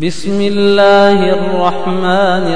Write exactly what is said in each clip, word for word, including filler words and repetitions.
بسم الله الرحمن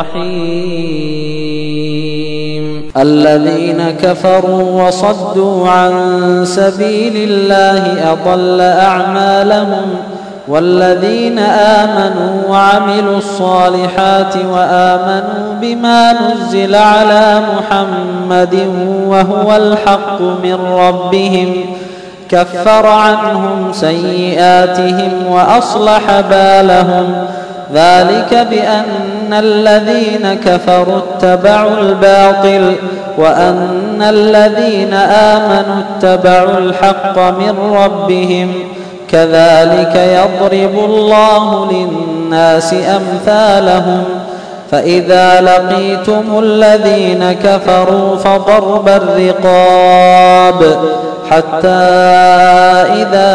الرحيم الذين كفروا وصدوا عن سبيل الله أضل أعمالهم والذين آمنوا وعملوا الصالحات وآمنوا بما نزل على محمد وهو الحق من ربهم كفر عنهم سيئاتهم وأصلح بالهم ذلك بأن الذين كفروا اتبعوا الباطل وأن الذين آمنوا اتبعوا الحق من ربهم كذلك يضرب الله للناس أمثالهم فإذا لقيتم الذين كفروا فضرب الرقاب حتى إذا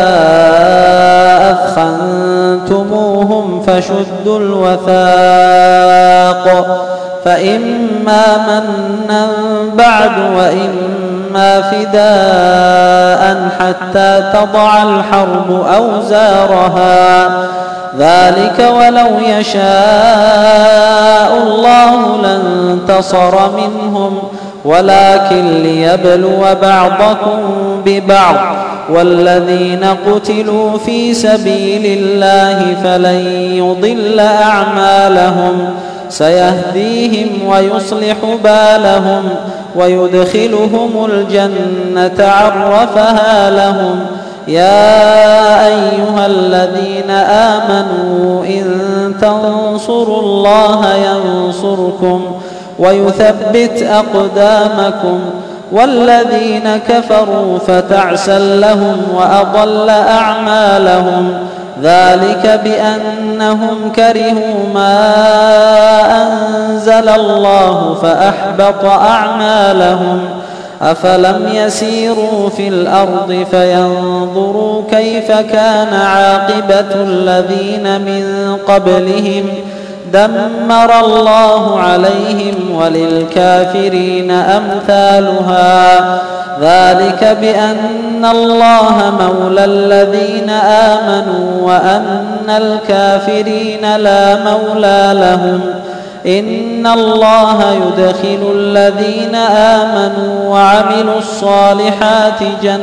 أثخنتموهم فشدوا الوثاق فإما منا بعد وإما فداء حتى تضع الحرب أوزارها ذلك ولو يشاء الله لانتصر منهم ولكن ليبلو بعضكم ببعض والذين قتلوا في سبيل الله فلن يضل أعمالهم سيهديهم ويصلح بالهم ويدخلهم الجنة عرفها لهم يا أيها الذين آمنوا إن تنصروا الله ينصركم ويثبت أقدامكم والذين كفروا فتعسا لهم وأضل أعمالهم ذلك بأنهم كرهوا ما أنزل الله فأحبط أعمالهم أفلم يسيروا في الأرض فينظروا كيف كان عاقبة الذين من قبلهم دمر الله عليهم وللكافرين أمثالها ذلك بأن الله مولى الذين آمنوا وأن الكافرين لا مولى لهم إن الله يدخل الذين آمنوا وعملوا الصالحات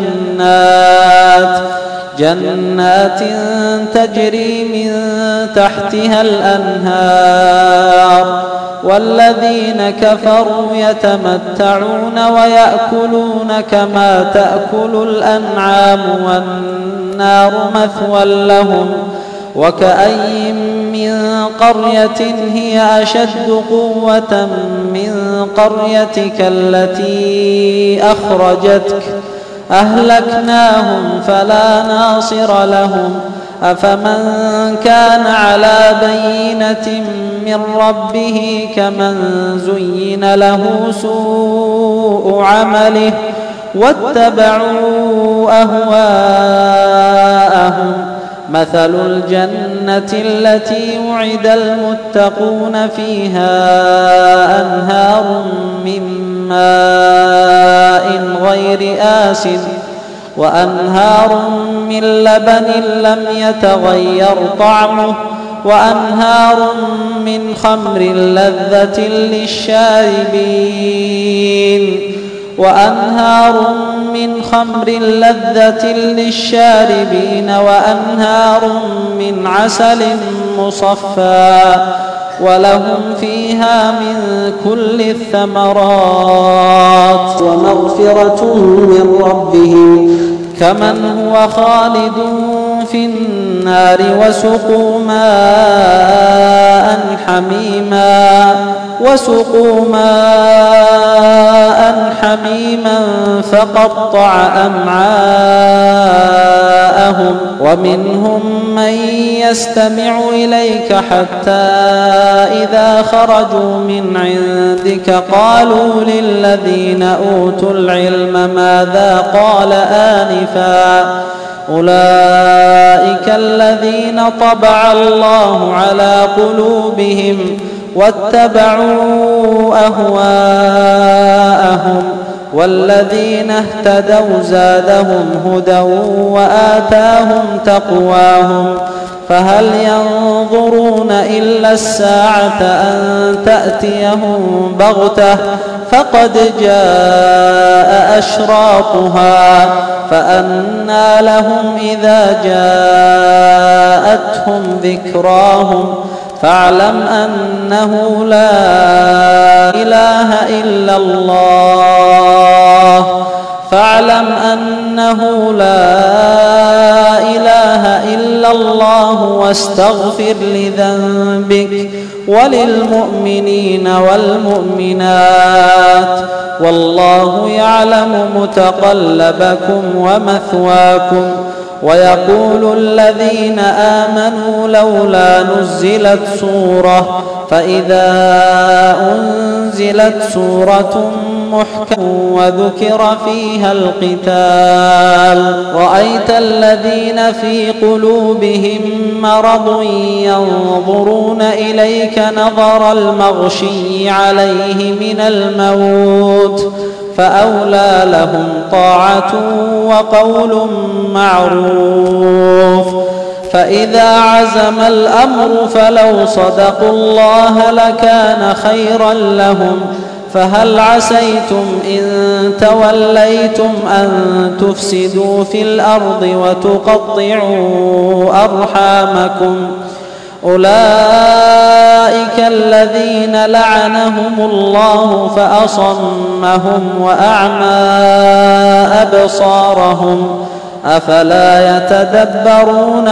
جنات جنات تجري من تحتها الأنهار والذين كفروا يتمتعون ويأكلون كما تأكل الأنعام والنار مثوى لهم وكأي من قرية هي أشد قوة من قريتك التي أخرجتك أهلكناهم فلا ناصر لهم أفمن كان على بينة من ربه كمن زين له سوء عمله واتبعوا أهواءهم مثل الجنة التي وعد المتقون فيها أنهار من ماء غير آسن وأنهار من لبن لم يتغير طعمه وأنهار من خمر لذة للشاربين وأنهار من خمر لذة للشاربين وأنهار من عسل مصفى ولهم فيها من كل الثمرات ومغفرة من ربهم كمن هو خالد في النار وسقوا ماء حميما وسقوا ماء حميما فقطع أمعاءهم ومنهم من يستمع إليك حتى إذا خرجوا من عندك قالوا للذين أوتوا العلم ماذا قال آنفا أولئك الذين طبع الله على قلوبهم واتبعوا أهواءهم والذين اهتدوا زادهم هدى وآتاهم تقواهم فهل ينظرون إلا الساعة أن تأتيهم بغتة فقد جاء أشراطها فأنى لهم إذا جاءتهم ذكراهم فاعلم أنه لا إله إلا الله فاعلم أنه لا إله إلا الله واستغفر لذنبك وللمؤمنين والمؤمنات والله يعلم متقلبكم ومثواكم. ويقول الذين آمنوا لولا نزلت سورة فإذا أنزلت سورة محكمة وذكر فيها القتال رأيت الذين في قلوبهم مرض ينظرون إليك نظر المغشي عليه من الموت فأولى لهم طاعة وقول معروف. فإذا عزم الأمر فلو صدقوا الله لكان خيرا لهم فهل عسيتم إن توليتم أن تفسدوا في الأرض وتقطعوا أرحامكم أولئك الذين لعنهم الله فأصمهم وأعمى أبصارهم أفلا يتدبرون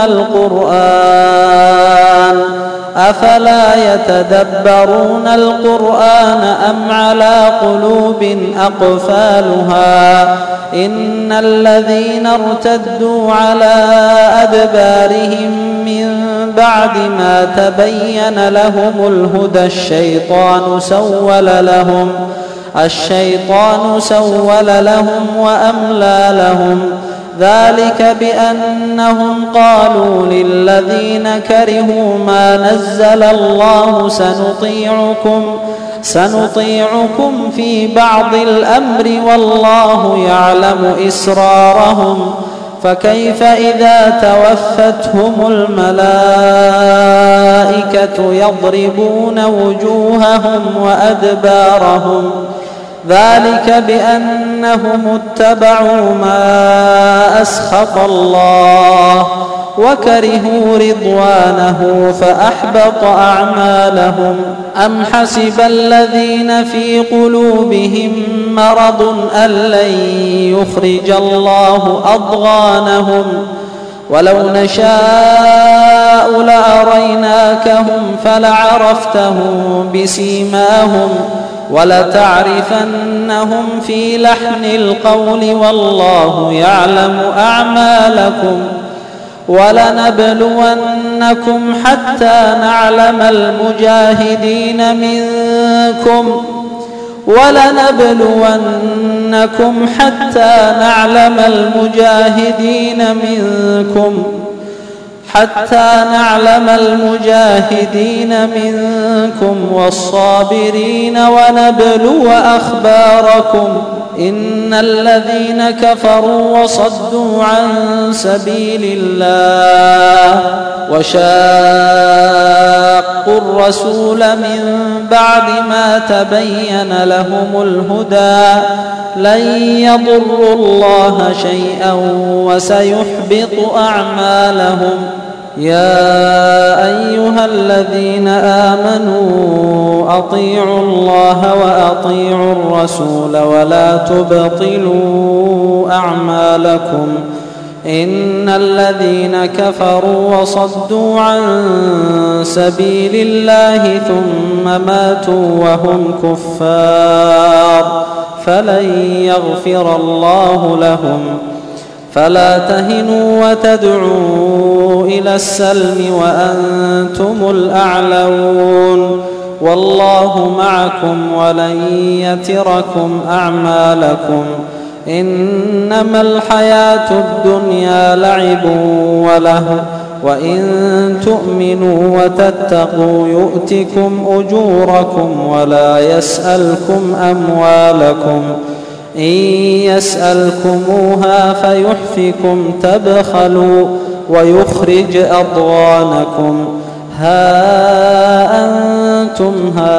القرآن أفلا يتدبرون القرآن أم على قلوب أقفالها إن الذين ارتدوا على أدبارهم من بعد ما تبين لهم الهدى الشيطان سول لهم الشيطان سول لهم وأملى لهم ذلك بأنهم قالوا للذين كرهوا ما نزل الله سنطيعكم سنطيعكم في بعض الأمر والله يعلم إسرارهم فكيف إذا توفتهم الملائكة يضربون وجوههم وأدبارهم ذلك بأنهم اتبعوا ما أسخط الله وكرهوا رضوانه فأحبط أعمالهم. أم حسب الذين في قلوبهم مرض أن لن يخرج الله أضغانهم ولو نشاء لأريناكهم فلعرفتهم بسيماهم ولتعرفنهم في لحن القول والله يعلم أعمالكم. ولنبلونكم حتى نعلم المجاهدين منكم ولنبلونكم حتى نعلم المجاهدين منكم حتى نعلم المجاهدين منكم والصابرين ونبلو أخباركم. إن الذين كفروا وصدوا عن سبيل الله وشاقوا الرسول من بعد ما تبين لهم الهدى لن يضروا الله شيئا وسيحبط أعمالهم. يا أيها الذين آمنوا أطيعوا الله وأطيعوا الرسول ولا تبطلوا أعمالكم إن الذين كفروا وصدوا عن سبيل الله ثم ماتوا وهم كفار فلن يغفر الله لهم. فلا تهنوا وتدعوا إلى السلم وأنتم الأعلون والله معكم ولن يتركم أعمالكم. إنما الحياة الدنيا لعب وله وإن تؤمنوا وتتقوا يؤتكم أجوركم ولا يسألكم أموالكم إن يسألكموها فيحفكم تبخلوا ويخرج أضغانكم ها أنتم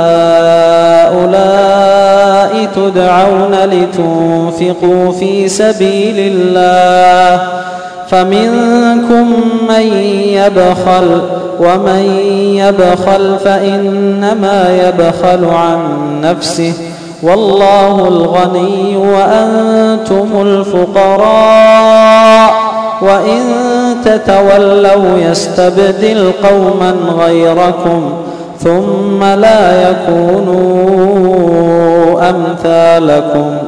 هؤلاء تدعون لتنفقوا في سبيل الله فمنكم من يبخل ومن يبخل فإنما يبخل عن نفسه والله الغني وأنتم الفقراء وإن تتولوا يستبدل قوما غيركم ثم لا يكونوا أمثالكم